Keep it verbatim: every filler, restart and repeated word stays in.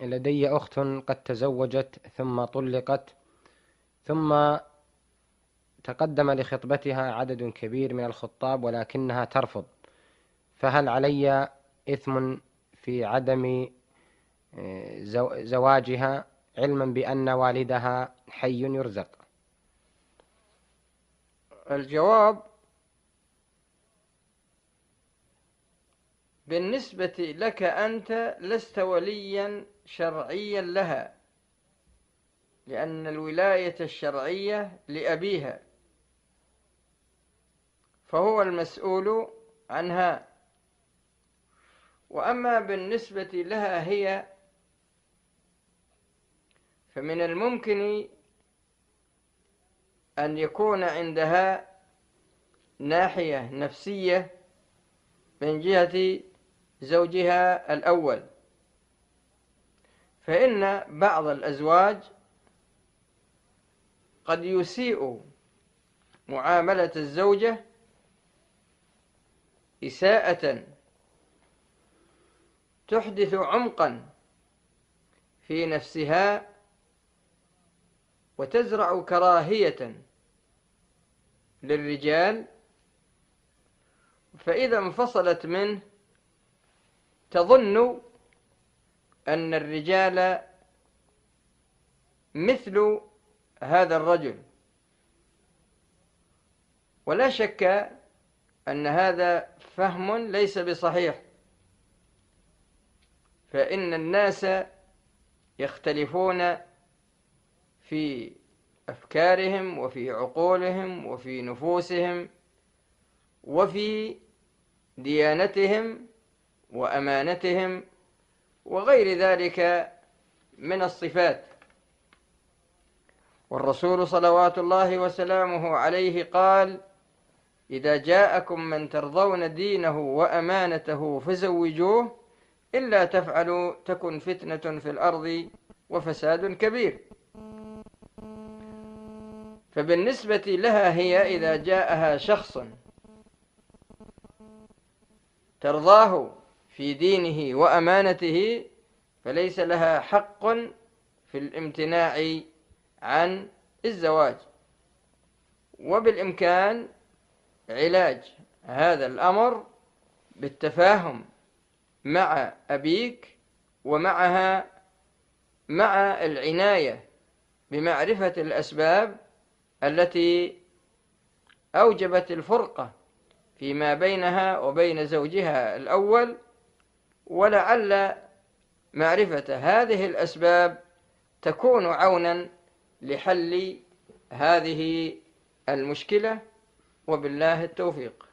لدي أخت قد تزوجت ثم طلقت، ثم تقدم لخطبتها عدد كبير من الخطاب ولكنها ترفض، فهل علي إثم في عدم زواجها علما بأن والدها حي يرزق؟ الجواب: بالنسبة لك أنت لست وليا شرعيا لها، لأن الولاية الشرعية لأبيها، فهو المسؤول عنها. وأما بالنسبة لها هي، فمن الممكن أن يكون عندها ناحية نفسية من جهة زوجها الأول، فإن بعض الأزواج قد يسيء معاملة الزوجة إساءة تحدث عمقا في نفسها وتزرع كراهية للرجال، فإذا انفصلت منه تظن أن الرجال مثل هذا الرجل، ولا شك أن هذا فهم ليس بصحيح، فإن الناس يختلفون في أفكارهم وفي عقولهم وفي نفوسهم وفي ديانتهم وأمانتهم وغير ذلك من الصفات. والرسول صلوات الله وسلامه عليه قال: إذا جاءكم من ترضون دينه وأمانته فزوجوه، إلا تفعلوا تكن فتنة في الأرض وفساد كبير. فبالنسبة لها هي، إذا جاءها شخص ترضاه في دينه وأمانته فليس لها حق في الامتناع عن الزواج. وبالإمكان علاج هذا الأمر بالتفاهم مع أبيك ومعها، مع العناية بمعرفة الأسباب التي أوجبت الفرقة فيما بينها وبين زوجها الأول، ولعل معرفة هذه الأسباب تكون عونا لحل هذه المشكلة، وبالله التوفيق.